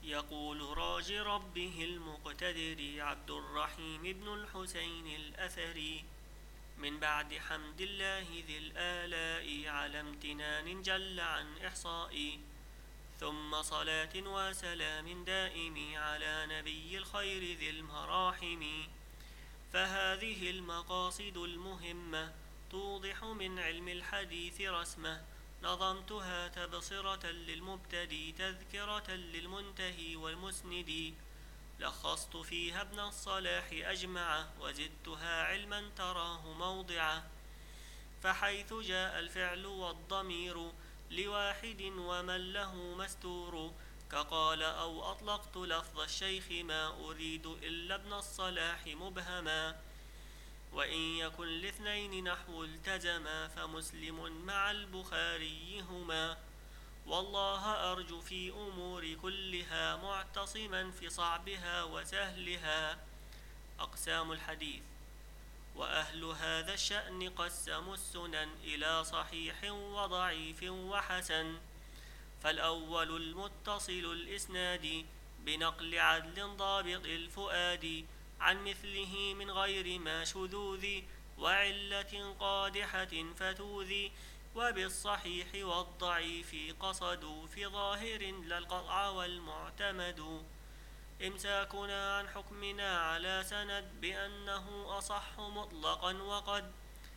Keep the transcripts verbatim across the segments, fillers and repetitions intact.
يقول راج ربه المقتدر عبد الرحيم بن الحسين الأثري: من بعد حمد الله ذي الآلاء على امتنان جل عن إحصاء، ثم صلاة وسلام دائم على نبي الخير ذي المراحم. فهذه المقاصد المهمة توضح من علم الحديث رسمه، نظمتها تبصرة للمبتدي تذكرة للمنتهي والمسند، لخصت فيها ابن الصلاح أجمعه وزدتها علما تراه موضعه. فحيث جاء الفعل والضمير لواحد ومن له مستور، كقال أو أطلقت لفظ الشيخ ما أريد إلا ابن الصلاح مبهما. وإن يكن لاثنين نحو التزما فمسلم مع البخاري هما. والله أرجو في أمور كلها معتصما في صعبها وسهلها. أقسام الحديث: وأهل هذا الشأن قسموا السنن إلى صحيح وضعيف وحسن. فالأول المتصل الإسناد بنقل عدل ضابط الفؤاد عن مثله من غير ما شذوذ وعلة قادحة فتوذي. وبالصحيح والضعيف قصدوا في ظاهر للقطع والمعتمد. إمساكنا عن حكمنا على سند بأنه أصح مطلقا، وقد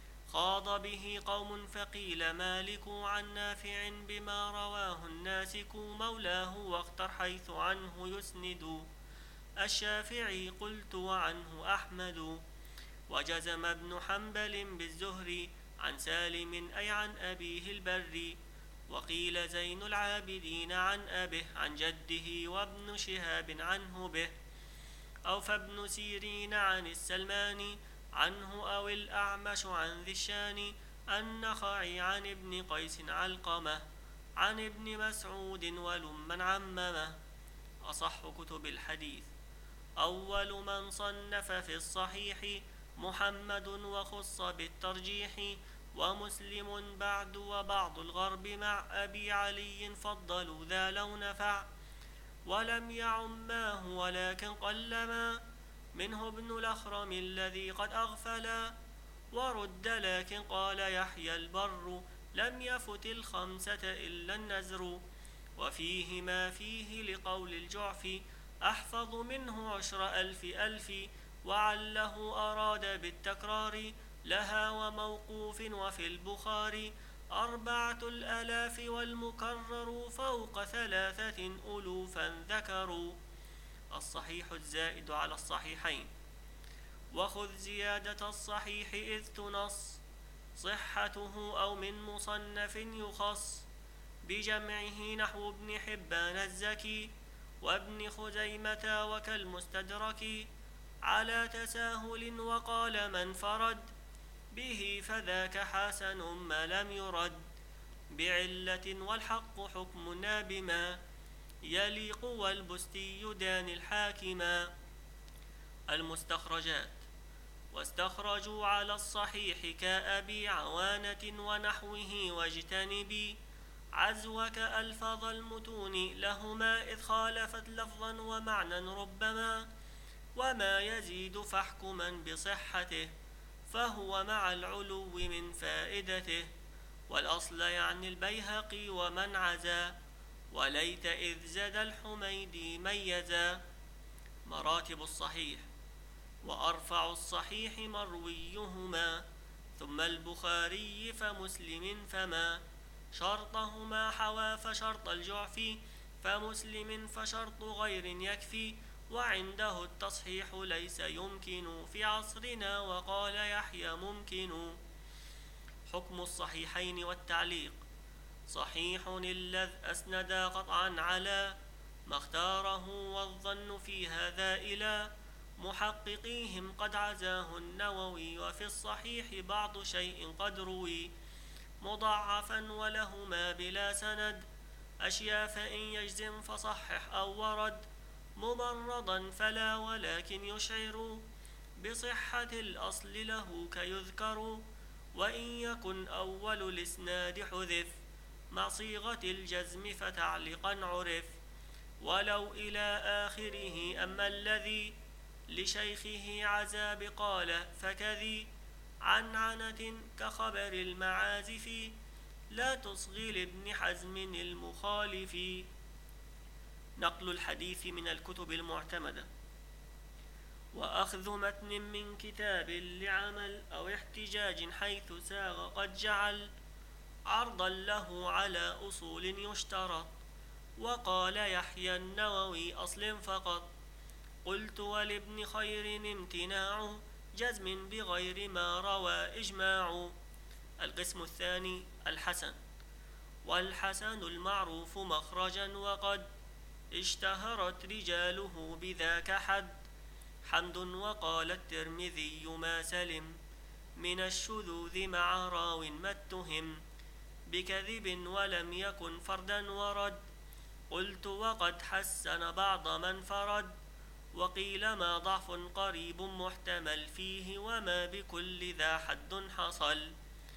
خاض به قوم فقيل مالك عن نافع بما رواه الناسك مولاه، واختر حيث عنه يسند. الشافعي قلت وعنه أحمد. وجزم ابن حنبل بالزهري عن سالم أي عن أبيه البر. وقيل زين العابدين عن أبه عن جده، وابن شهاب عنه به. أو فابن سيرين عن السلماني عنه، أو الأعمش عن ذي الشان. النخعي عن ابن قيس علقمة عن ابن مسعود ولمن عممه. أصح كتب الحديث: أول من صنف في الصحيح محمد وخص بالترجيح، ومسلم بعد وبعض الغرب مع أبي علي فضلوا ذا لو نفع. ولم يعماه ولكن قلما منه ابن الأخرم الذي قد أغفلا. ورد لكن قال يحيى البر لم يفت الخمسة إلا النزر. وفيه ما فيه لقول الجعفي أحفظ منه عشر ألف ألف. وعله أراد بالتكرار لها وموقوف. وفي البخاري أربعة الألاف والمكرر فوق ثلاثة ألوفا ذكروا. الصحيح الزائد على الصحيحين: وخذ زيادة الصحيح إذ تنص صحته أو من مصنف يخص بجمعه، نحو ابن حبان الزكي وابن خزيمة وكالمستدرك على تساهل. وقال من فرد به فذاك حسن ما لم يرد بعلة، والحق حكمنا بما يليق والبستي دان الحاكما. المستخرجات: واستخرجوا على الصحيح كأبي عوانة ونحوه، واجتنبي عزوك ألفاظ المتون لهما إذ خالفت لفظا ومعنى ربما. وما يزيد فاحكما بصحته فهو مع العلو من فائدته. والأصل يعني البيهقي ومن عزا، وليت إذ زاد الحميدي ميزا. مراتب الصحيح: وأرفع الصحيح مرويهما، ثم البخاري فمسلم فما شرطهما حوا، فشرط الجعفي فمسلم فشرط غير يكفي. وعنده التصحيح ليس يمكن في عصرنا، وقال يحيى ممكن. حكم الصحيحين والتعليق: صحيح اللذ أسند قطعا على ما اختاره، والظن في هذا إلى محققيهم قد عزاه النووي. وفي الصحيح بعض شيء قد روي مضاعفا ولهما بلا سند أشياء، فإن يجزم فصحح أو ورد ممرضا فلا، ولكن يشعر بصحة الأصل له كيذكر. وإن يكن أول الإسناد حذف مع صيغة الجزم فتعليقا عرف، ولو إلى آخره. أما الذي لشيخه عزا بقال فكذي عن عنة كخبر المعازف لا تصغي لابن حزم المخالف. نقل الحديث من الكتب المعتمدة وأخذ متن من كتاب لعمل أو احتجاج حيث ساغ قد جعل عرضا له على أصول يشترط. وقال يحيى النووي أصل فقط. قلت ولابن خير امتناع جزم بغير ما روى إجماع. القسم الثاني الحسن. والحسن المعروف مخرجا وقد اشتهرت رجاله بذاك حد حمد. وقال الترمذي ما سلم من الشذوذ مع راو ما اتهم بكذب ولم يكن فردا ورد. قلت وقد حسن بعض من فرد وقيل ما ضعف قريب محتمل فيه وما بكل ذا حد حصل.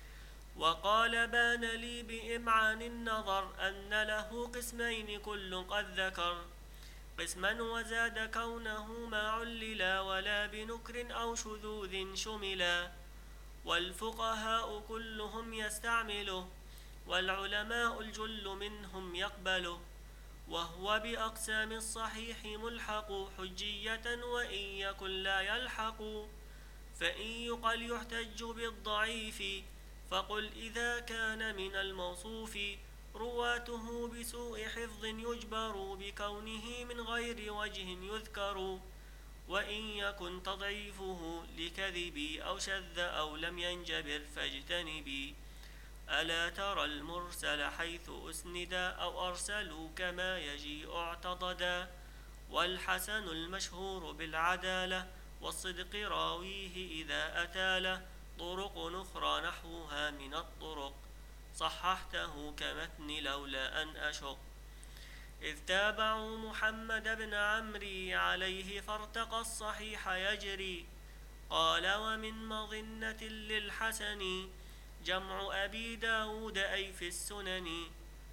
وقال بان لي بإمعان النظر أن له قسمين كل قد ذكر قسما وزاد كونه ما عللا ولا بنكر أو شذوذ شملا. والفقهاء كلهم يستعمله والعلماء الجل منهم يقبله. وهو بأقسام الصحيح ملحق حجية وإن يكن لا يلحق. فإن يقل يحتج بالضعيف فقل إذا كان من الموصوف رواته بسوء حفظ يجبر بكونه من غير وجه يذكر. وإن يكن تضعيفه لكذب أو شذ أو لم ينجبر فاجتنبي. ألا ترى المرسل حيث أسندا أو أرسلوا كما يجيء اعتضدا. والحسن المشهور بالعدالة والصدق راويه إذا أتاله طرق أخرى نحوها من الطرق صححته كمتن لولا أن أشق. إذ تابعوا محمد بن عمري عليه فارتقى الصحيح يجري. قال ومن مظنة للحسن جمع أبي داود أي في السنن.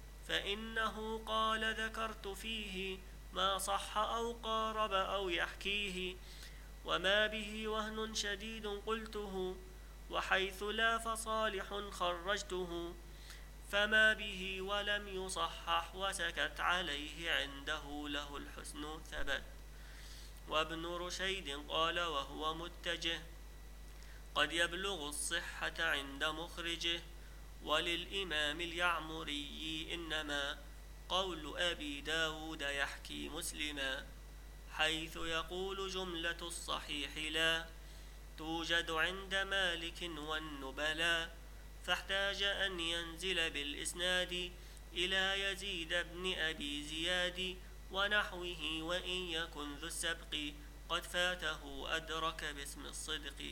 فإنه قال ذكرت فيه ما صح أو قارب أو يحكيه وما به وهن شديد قلته وحيث لا فصالح خرجته. فما به ولم يصحح وسكت عليه عنده له الحسن ثبت. وابن رشيد قال وهو متجه قد يبلغ الصحة عند مخرجه. وللإمام اليعمري إنما قول أبي داود يحكي مسلما حيث يقول جملة الصحيح لا توجد عند مالك والنبلاء. فاحتاج أن ينزل بالإسناد إلى يزيد بن أبي زياد ونحوه. وإن يكن ذو السبق قد فاته أدرك باسم الصدق.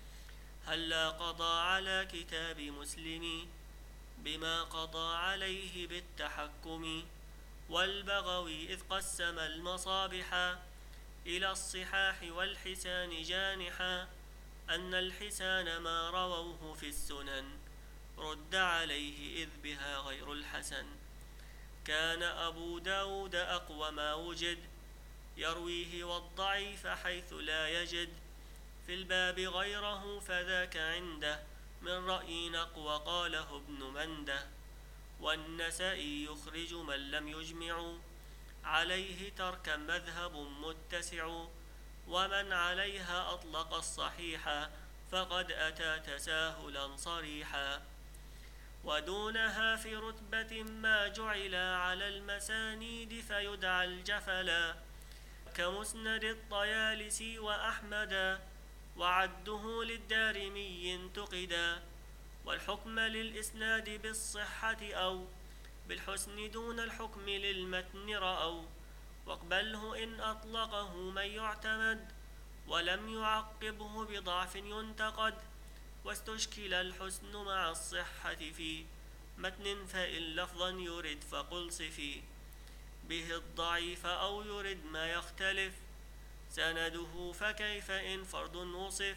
هلا قضى على كتاب مسلم بما قضى عليه بالتحكم. والبغوي إذ قسم المصابح إلى الصحاح والحسان جانحا أن الحسان ما رووه في السنن رد عليه إذ بها غير الحسن. كان أبو داود أقوى ما وجد يرويه والضعيف حيث لا يجد في الباب غيره فذاك عنده من رأي نقوى قاله ابن منده. والنسائي يخرج من لم يجمع عليه تركا مذهب متسع. ومن عليها أطلق الصحيح فقد أتى تساهلا صريحا. ودونها في رتبة ما جعل على المسانيد فيدعى الجفلا كمسند الطيالسي وأحمدا وعده للدارمي انتقدا. والحكم للإسناد بالصحة أو بالحسن دون الحكم للمتن رأوا. واقبله إن أطلقه من يعتمد ولم يعقبه بضعف ينتقد. واستشكل الحسن مع الصحة في متن فإن لفظا يرد فقل صفي به الضعيف أو يرد ما يختلف سنده فكيف إن فرد وصف.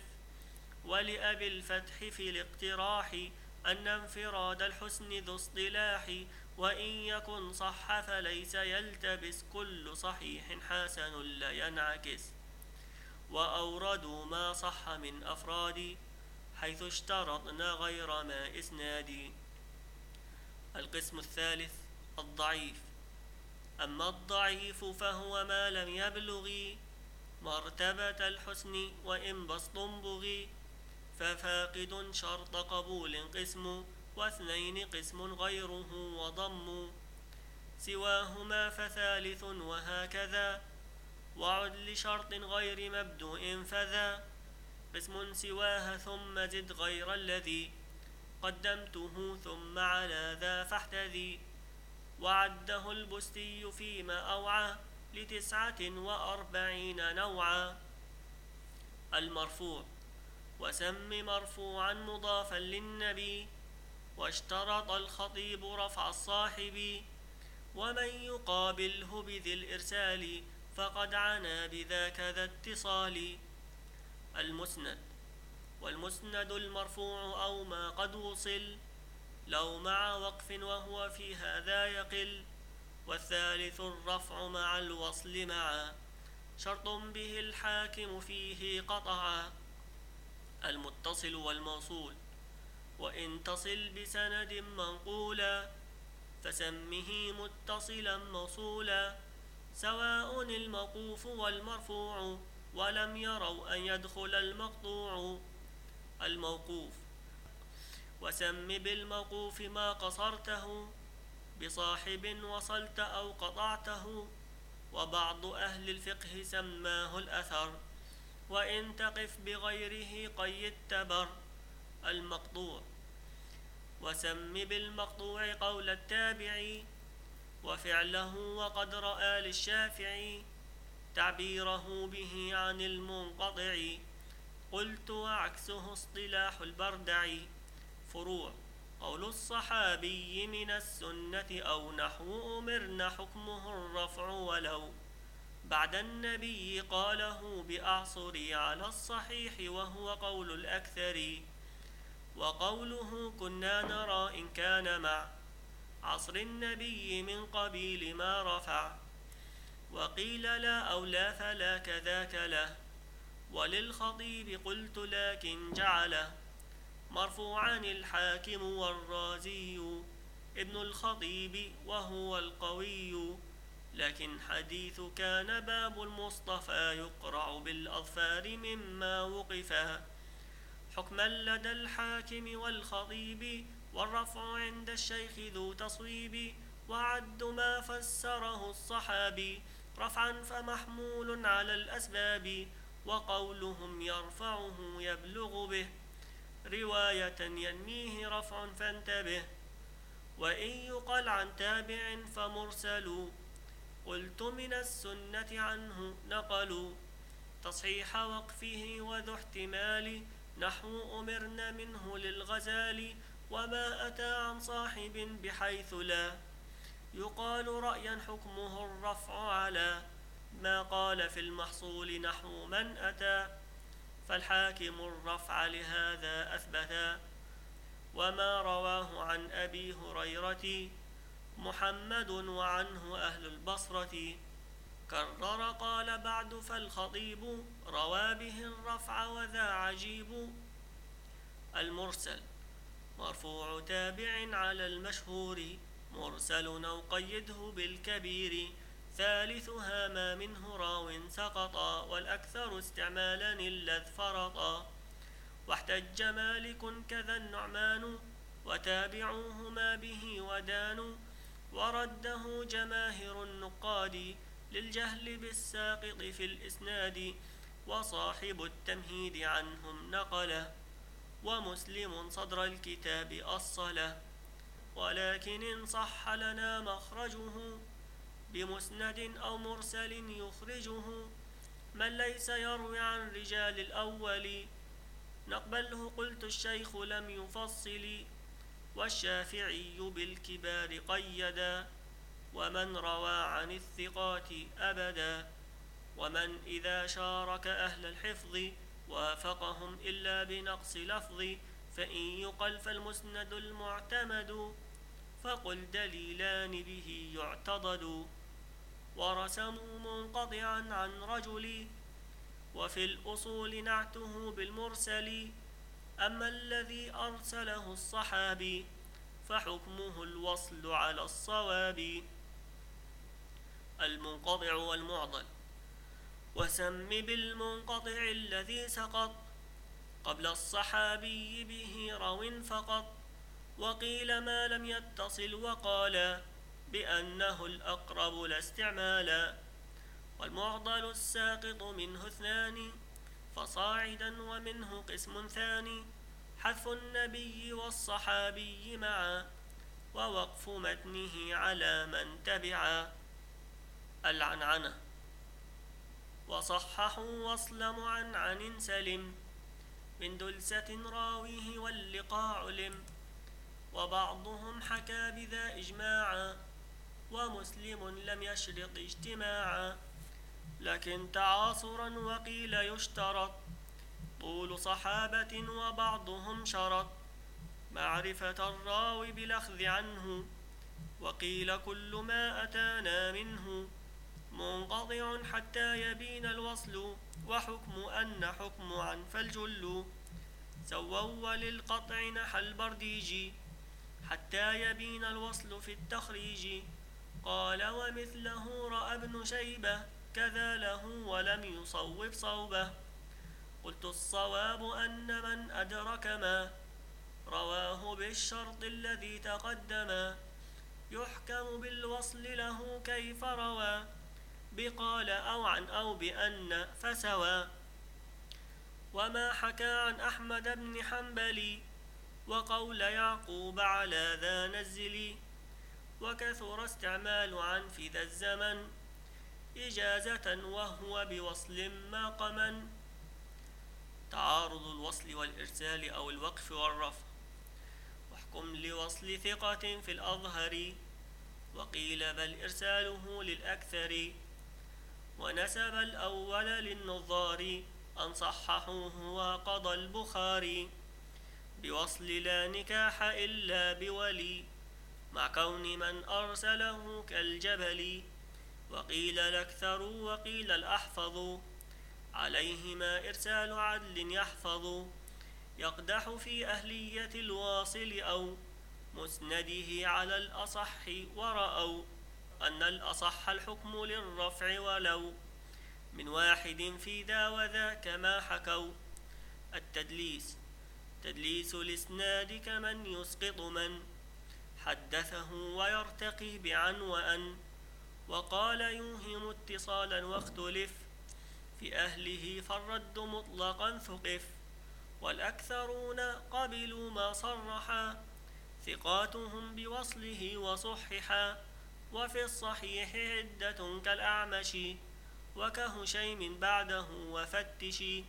ولأبي الفتح في الاقتراح أن انفراد الحسن ذو اصطلاح وإن يكن صح فليس يلتبس، كل صحيح حسن لا ينعكس. وأوردوا ما صح من أفراد، حيث اشترطنا غير ما إسناد. القسم الثالث الضعيف. أما الضعيف فهو ما لم يبلغ مرتبة الحسن وإن بسط بغي، ففاقد شرط قبول قسم، واثنين قسم غيره وضم، سواهما فثالث وهكذا، وعد لشرط غير مبدوء فذا، قسم سواها ثم زد غير الذي قدمته ثم على ذا فاحتذي. وعده البستي فيما أوعى لتسعة وأربعين نوعا. المرفوع. وسم مرفوعا مضافا للنبي، واشترط الخطيب رفع الصاحب، ومن يقابله بذي الإرسال فقد عنا بذاك ذا اتصال. المسند. والمسند المرفوع أو ما قد وصل، لو مع وقف وهو في هذا يقل، والثالث الرفع مع الوصل معا، شرط به الحاكم فيه قطعا. المتصل والموصول. وإن تصل بسند منقولا، فسمه متصلا موصولا، سواء الموقوف والمرفوع، ولم يروا أن يدخل المقطوع. الموقوف. وسم بالموقوف ما قصرته، بصاحب وصلت أو قطعته، وبعض أهل الفقه سماه الأثر، وإن تقف بغيره قيد تبر. المقطوع. وسم بالمقطوع قول التابعي، وفعله وقد رأى للشافعي، تعبيره به عن المنقطع، قلت وعكسه اصطلاح البردعي. فروع. قول الصحابي من السنة أو نحو أمرنا حكمه الرفع، ولو بعد النبي قاله بأعصر على الصحيح، وهو قول الأكثر. وقوله كنا نرى إن كان مع عصر النبي من قبيل ما رفع، وقيل لا أو لا فلا كذاك له، وللخطيب قلت لكن جعله مرفوعا الحاكم والرازي ابن الخطيب وهو القوي، لكن حديث كان باب المصطفى يقرع بالأظفار مما وقفا، حكما لدى الحاكم والخطيب، والرفع عند الشيخ ذو تصويب، وعد ما فسره الصحابي رفعا فمحمول على الأسباب، وقولهم يرفعه يبلغ به رواية ينميه رفع فانتبه. وإن يقل عن تابع فمرسل، قلت من السنة عنه نقلوا، تصحيح وقفه وذو احتمال، نحو أمرنا منه للغزال، وما أتى عن صاحب بحيث لا يقال رأيا حكمه الرفع على ما قال في المحصول نحو من أتى، فالحاكم الرفع لهذا أثبتا. وما رواه عن أبي هريرة محمد وعنه أهل البصرة، كرر قال بعد فالخطيب روى به الرفع وذا عجيب. المرسل. مرفوع تابع على المشهور، مرسل أو قيده بالكبير، ثالثها ما منه راو سقطا، والأكثر استعمالا اللذ فرطا، واحتج مالك كذا النعمان، وتابعوهما به ودانوا، ورده جماهر النقاد للجهل بالساقط في الإسناد، وصاحب التمهيد عنهم نقل، ومسلم صدر الكتاب أصله، ولكن إن صح لنا مخرجه بمسند أو مرسل يخرجه، من ليس يروي عن رجال الأول نقبله. قلت الشيخ لم يفصل، والشافعي بالكبار قيدا، ومن روى عن الثقات أبدا، ومن إذا شارك أهل الحفظ وافقهم إلا بنقص لفظ، فإن يقل فالمسند المعتمد، فقل دليلان به يعتضد، ورسموا منقطعا عن رجل، وفي الأصول نعته بالمرسل. أما الذي أرسله الصحابي فحكمه الوصل على الصواب. المنقطع والمعضل. وسم بالمنقطع الذي سقط قبل الصحابي به رو فقط، وقيل ما لم يتصل وقال بأنه الأقرب لا استعمالا. والمعضل الساقط منه اثنان فصاعدا، ومنه قسم ثاني حذف النبي والصحابي معا، ووقف متنه على من تبعا. العنعنة. وصححوا وصل معنعن سلم من دلسة راويه واللقاء علم، وبعضهم حكى بذا إجماعا، ومسلم لم يشرط اجتماعا. لكن تعاصرا وقيل يشترط طول صحابة، وبعضهم شرط معرفة الراوي بالأخذ عنه، وقيل كل ما أتانا منه منقطع حتى يبين الوصل، وحكم أن حكم عن فالجل. سووا وللقطع نحى البرديجي حتى يبين الوصل في التخريج. قال ومثله رأى ابن شيبة كذا له ولم يصوب صوبه. قلت الصواب أن من أدرك ما رواه بالشرط الذي تقدما يحكم بالوصل له كيف روى، بقال أو عن أو بأن فسوى. وما حكى عن أحمد بن حنبل وقول يعقوب على ذا نزلي، وكثر استعمال عن في ذا الزمن إجازة وهو بوصل ما قمن. تعارض الوصل والإرسال أو الوقف والرفع. واحكم لوصل ثقة في الأظهر، وقيل بل إرساله للأكثر. ونسب الأول للنظار أن صححوه وقضى البخاري، بوصل لا نكاح إلا بولي، مع كون من أرسله كالجبل. وقيل الأكثر وقيل الأحفظ، عليهما إرسال عدل يحفظ. يقدح في أهلية الواصل أو مسنده على الأصح، ورأوا أن الأصح الحكم للرفع ولو من واحد في ذا وذا كما حكوا. التدليس. تدليس الإسناد كمن يسقط من حدثه ويرتقي بعن وأن، وقال يوهم اتصالا واختلف في أهله فالرد مطلقا ثقف. والأكثرون قبلوا ما صرحا ثقاتهم بوصله وصححا، وفي الصحيح عدة كالأعمش وكهشيم بعده وفتشي.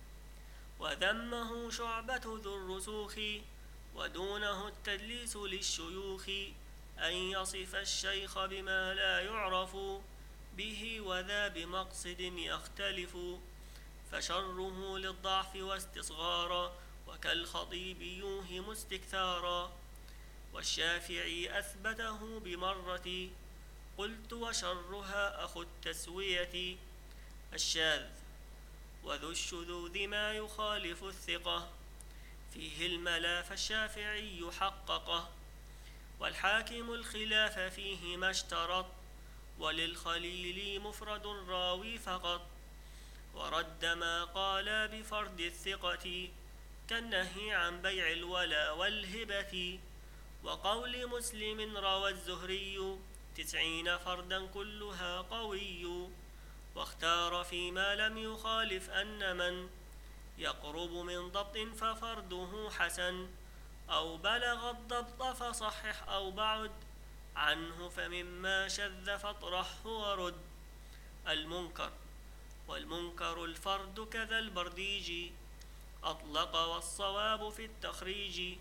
وذمه شعبة ذو الرسوخ ودونه التدليس للشيوخ، أن يصف الشيخ بما لا يعرف به وذا بمقصد يختلف، فشره للضعف واستصغارا وكالخطيب يوهم استكثارا. والشافعي أثبته بمرة قلت وشرها أخو التسوية. الشاذ. وذو الشذوذ ما يخالف الثقة فيه الملا فالشافعي حققه، والحاكم الخلاف فيه ما اشترط، وللخليل مفرد الراوي فقط. ورد ما قال بفرد الثقة كالنهي عن بيع الولا والهبة. وقول مسلم روى الزهري تسعين فردا كلها قوي، واختار فيما لم يخالف أن من يقرب من ضبط ففرده حسن، أو بلغ الضبط فصحح أو بعد عنه فمما شذ فاطرحه ورد. المنكر. والمنكر الفرد كذا البرديجي أطلق، والصواب في التخريج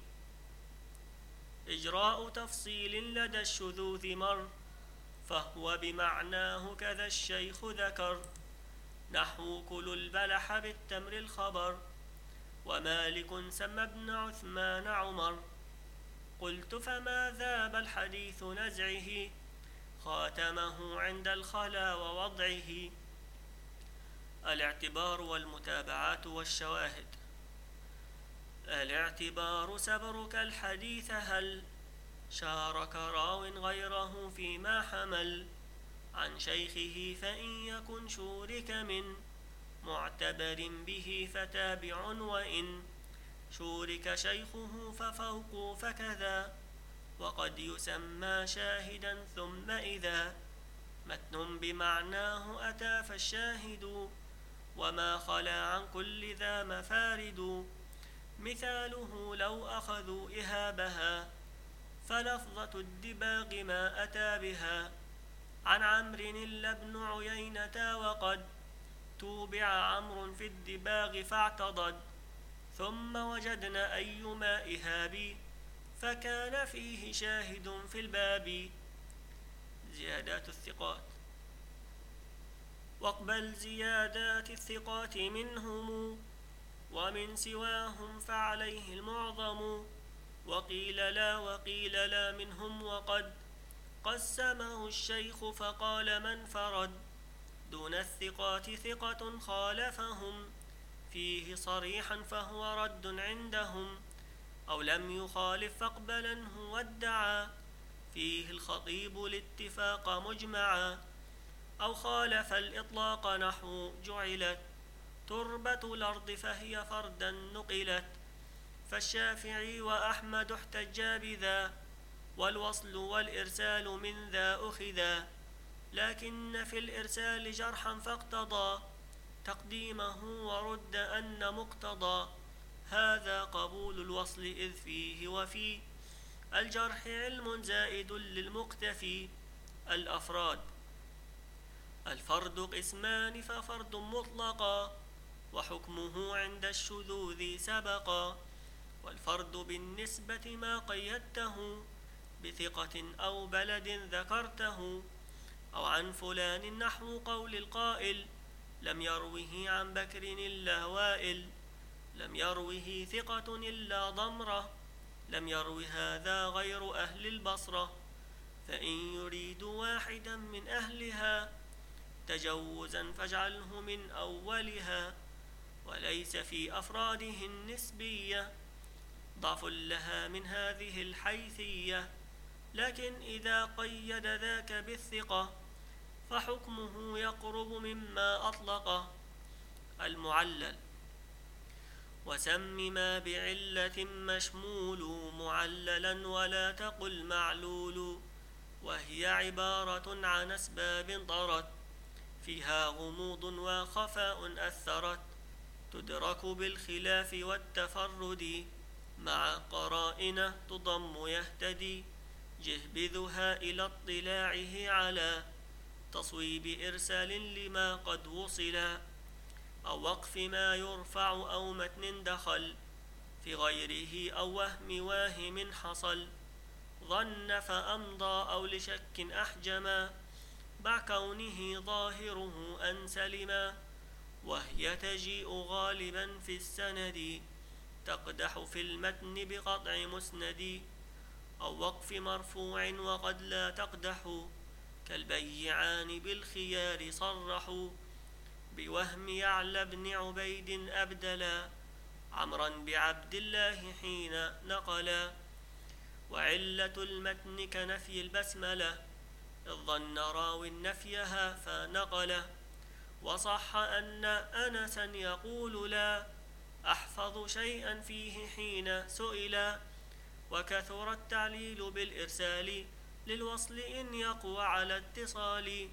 إجراء تفصيل لدى الشذوذ مر، فهو بمعناه كذا الشيخ ذكر، نحو كل البلح بالتمر الخبر. ومالك سمى ابن عثمان عمر، قلت فما ذاب الحديث نزعه خاتمه عند الخلا ووضعه. الاعتبار والمتابعات والشواهد. الاعتبار سبرك الحديث هل شارك راو غيره فيما حمل عن شيخه، فإن يكن شورك من معتبر به فتابع، وإن شورك شيخه ففوق فكذا، وقد يسمى شاهدا. ثم إذا متن بمعناه أتى فالشاهد، وما خلا عن كل ذا مفارد. مثاله لو أخذوا إهابها فلفظة الدباغ ما أتى بها. عن عمرو إلا بن عيينة وقد توبع عمرو في الدباغ فاعتضد. ثم وجدنا أيما إهاب فكان فيه شاهد في الباب. زيادات الثقات. واقبل زيادات الثقات منهم ومن سواهم فعليه المعظم. وقيل لا وقيل لا منهم، وقد قسمه الشيخ فقال من فرد دون الثقات ثقة خالفهم فيه صريحا فهو رد عندهم، أو لم يخالف فاقبلنه وادعى فيه الخطيب الاتفاق مجمعا. أو خالف الإطلاق نحو جعلت تربة الأرض فهي فردا نقلت. فالشافعي وأحمد احتجا بذا، والوصل والإرسال من ذا أخذا. لكن في الإرسال جرحا فاقتضى تقديمه ورد أن مقتضى. هذا قبول الوصل إذ فيه وفي الجرح علم زائد للمقتفي. الأفراد. الفرد قسمان، ففرد مطلقا وحكمه عند الشذوذ سبقا. والفرد بالنسبة ما قيدته بثقة أو بلد ذكرته، أو عن فلان نحو قول القائل لم يروه عن بكر إلا وائل. لم يروه ثقة إلا ضمرة، لم يرو هذا غير أهل البصرة. فإن يريد واحدا من أهلها تجوزا فاجعله من أولها. وليس في أفراده النسبية ضعف لها من هذه الحيثية، لكن إذا قيد ذاك بالثقة فحكمه يقرب مما أطلقه. المعلل. وسم ما بعلة مشمول معللا ولا تقل معلول، وهي عبارة عن أسباب طرت فيها غموض وخفاء أثرت، تدرك بالخلاف والتفرد مع قرائن تضم يهتدي. جهبذها إلى اطلاعه على تصويب إرسال لما قد وصلا، أو وقف ما يرفع أو متن دخل في غيره، أو وهم واهم حصل ظن فأمضى، أو لشك أحجما مع كونه ظاهره أن سلما. وهي تجيء غالبا في السند تقدح في المتن بقطع مسند، أو وقف مرفوع وقد لا تقدح كالبيعان بالخيار صرحوا. بوهم يعلى بن عبيد أبدلا عمرا بعبد الله حين نقلا. وعلة المتن كنفي البسملة إذ ظن راو نفيها فنقله. وصح أن أنسا يقول لا أحفظ شيئا فيه حين سئلا. وكثر التعليل بالإرسال للوصل إن يقوى على اتصال.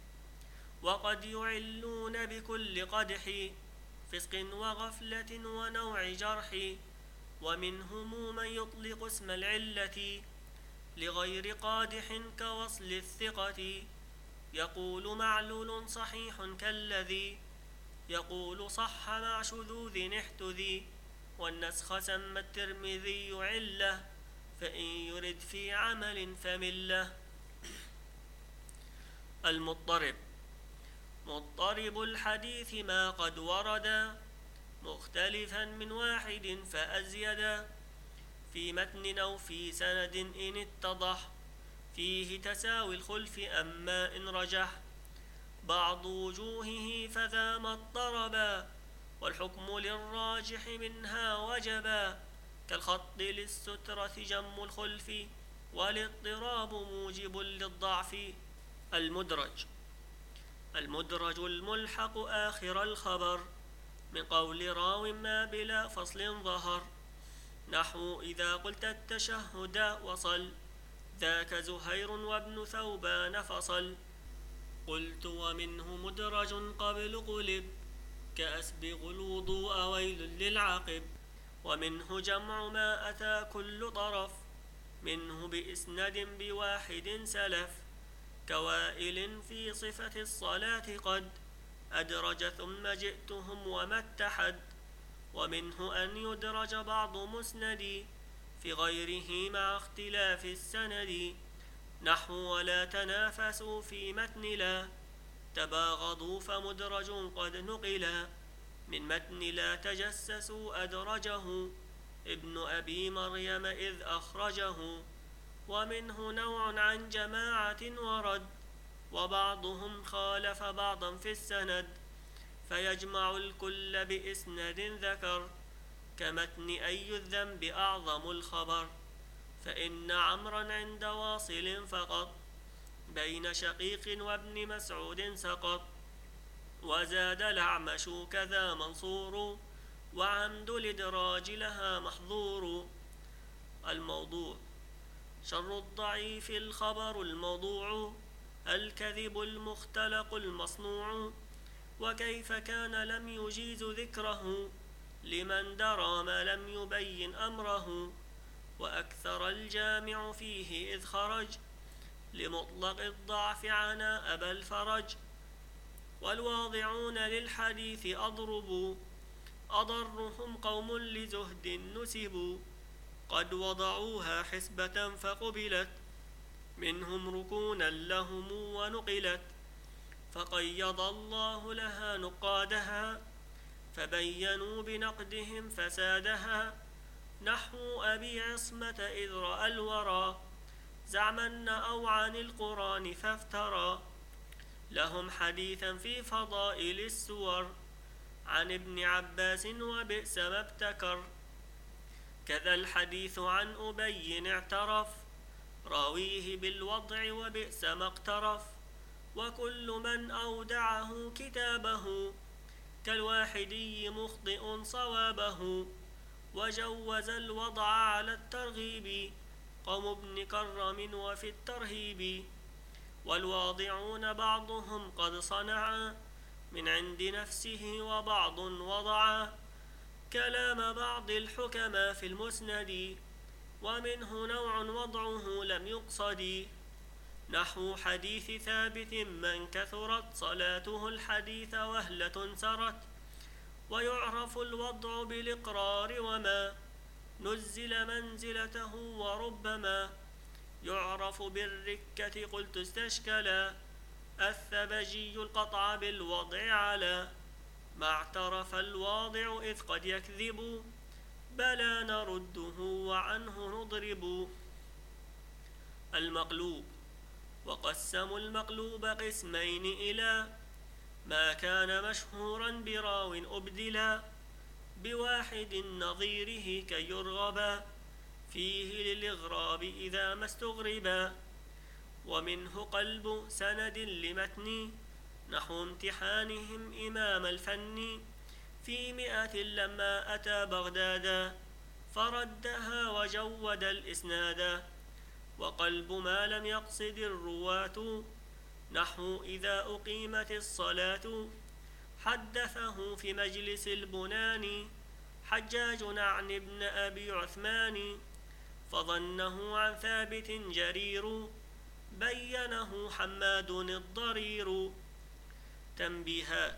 وقد يعلون بكل قدح فسق وغفلة ونوع جرح، ومنهم من يطلق اسم العلة لغير قادح كوصل الثقة. يقول معلول صحيح كالذي يقول صح مع شذوذ احتذي. والنسخ سمى الترمذي علة فإن يرد في عمل فمله. المضطرب. مضطرب الحديث ما قد ورد مختلفا من واحد فأزيدا، في متن أو في سند إن اتضح فيه تساوي الخلف أما إن رجح بعض وجوهه فذا ما اضطربا والحكم للراجح منها وجبا كالخط للسترة جم الخلف والاضطراب موجب للضعف. المدرج المدرج الملحق آخر الخبر من قول راو ما بلا فصل ظهر نحو إذا قلت التشهد وصل ذاك زهير وابن ثوبان فصل قلت ومنه مدرج قبل قلب كأسبغ الوضوء ويل للعقب ومنه جمع ما أتى كل طرف منه بإسند بواحد سلف كوائل في صفة الصلاة قد أدرج ثم جئتهم وما اتحد ومنه أن يدرج بعض مسند في غيره مع اختلاف السند نحو ولا تنافسوا في متن لا تباغضوا فمدرج قد نقلا من متن لا تجسسوا أدرجه ابن أبي مريم إذ أخرجه ومنه نوع عن جماعة ورد وبعضهم خالف بعضا في السند فيجمع الكل بإسند ذكر كمتن أي الذنب أعظم الخبر فإن عمرا عند واصل فقط بين شقيق وابن مسعود سقط وزاد الأعمش كذا منصور وعمد الإدراج لها محظور. الموضوع شر الضعيف الخبر الموضوع الكذب المختلق المصنوع وكيف كان لم يجيز ذكره لمن درى ما لم يبين أمره وأكثر الجامع فيه إذ خرج لمطلق الضعف عنا أبا الفرج والواضعون للحديث أضربوا أضرهم قوم لزهد نسبوا قد وضعوها حسبة فقبلت منهم ركونا لهم ونقلت فقيض الله لها نقادها فبينوا بنقدهم فسادها نحو أبي عصمة إذ رأى الورى زعما أو عن القرآن فافترى لهم حديثا في فضائل السور عن ابن عباس وبئس ما ابتكر كذا الحديث عن أبي اعترف راويه بالوضع وبئس ما اقترف وكل من أودعه كتابه كالواحدي مخطئ صوابه وجوز الوضع على الترغيب قوم ابن كرم وفي الترهيب والواضعون بعضهم قد صنعا من عند نفسه وبعض وضعا كلام بعض الحكماء في المسند ومنه نوع وضعه لم يقصد نحو حديث ثابت من كثرت صلاته الحديث وهلة سرت ويعرف الوضع بالإقرار وما نزل منزلته وربما يعرف بالركة قلت استشكلا الثبجي القطع بالوضع على ما اعترف الواضع إذ قد يكذب بلى نرده وعنه نضرب. المقلوب وقسموا المقلوب قسمين إلى ما كان مشهورا براو أبدلا بواحد نظيره كي يرغبا فيه للإغراب إذا ما استغربا ومنه قلب سند لمتن نحو امتحانهم إمام الفن في مئة لما أتى بغدادا فردها وجود الإسنادا وقلب ما لم يقصد الرواة نحو إذا أقيمت الصلاة حدثه في مجلس البنان حجاج عن ابن أبي عثمان فظنه عن ثابت جرير بينه حماد الضرير. تنبيهات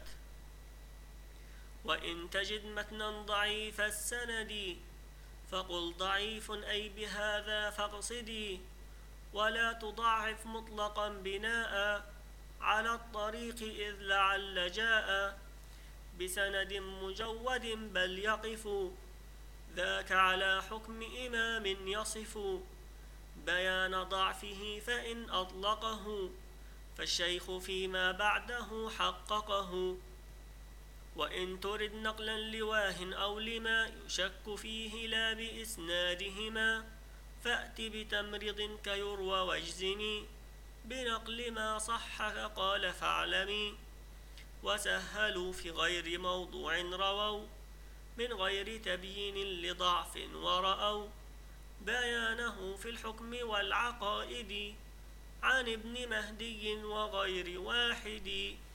وإن تجد متنا ضعيف السند فقل ضعيف أي بهذا فاقصدي ولا تضعف مطلقا بناء على الطريق إذ لعل جاء بسند مجود بل يقف ذاك على حكم إمام يصف بيان ضعفه فإن أطلقه فالشيخ فيما بعده حققه. وإن ترد نقلا لواه أو لما يشك فيه لا بإسنادهما فأت بتمرض كيروى واجزمي بنقل ما صحك قال فاعلمي. وسهلوا في غير موضوع رووا من غير تبيين لضعف ورأوا بيانه في الحكم والعقائد عن ابن مهدي وغير واحد.